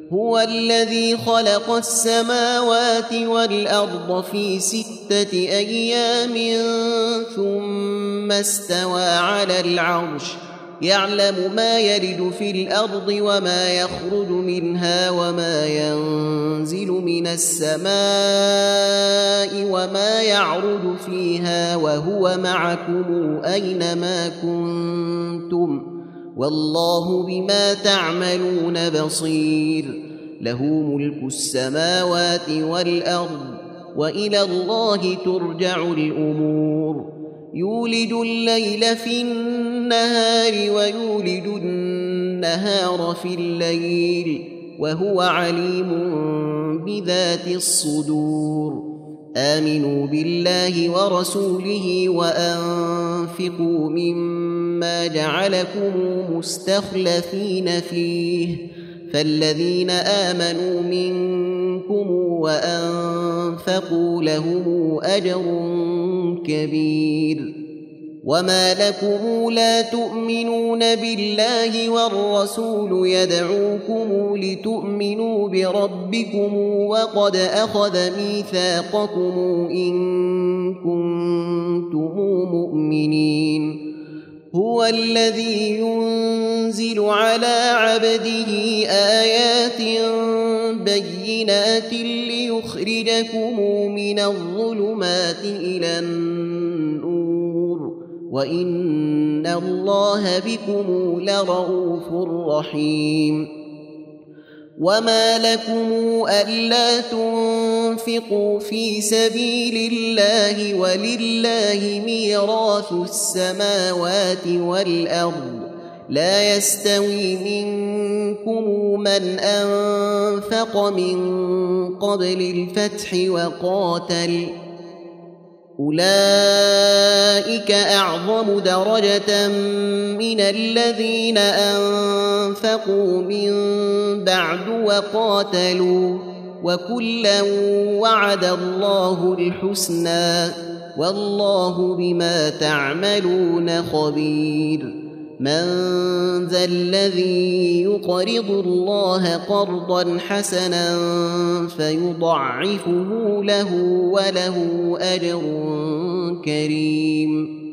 هو الذي خلق السماوات والأرض في 6 أيام ثم استوى على العرش يعلم ما يلج في الأرض وما يخرج منها وما ينزل من السماء وما يعرج فيها وهو معكم أينما كنتم والله بما تعملون بصير له ملك السماوات والأرض وإلى الله ترجع الأمور يولج الليل في النهار ويولج النهار في الليل وهو عليم بذات الصدور آمنوا بالله ورسوله وأنفقوا مما جعلكم مستخلفين فيه فالذين آمنوا منكم وأنفقوا لهم أجر كبير وما لكم لا تؤمنون بالله والرسول يدعوكم لتؤمنوا بربكم وقد أخذ ميثاقكم إن كنتم مؤمنين هو الذي ينزل على عبده آيات بينات ليخرجكم من الظلمات إلى النور وإن الله بكم لرءوف رحيم وما لكم ألا تنفقوا في سبيل الله ولله ميراث السماوات والأرض لا يستوي منكم من أنفق من قبل الفتح وقاتل أولئك أعظم درجة من الذين أنفقوا من بعد وقاتلوا وكلا وعد الله الحسنى والله بما تعملون خبير من ذا الذي يقرض الله قرضا حسنا فيضعفه له وله أجر كريم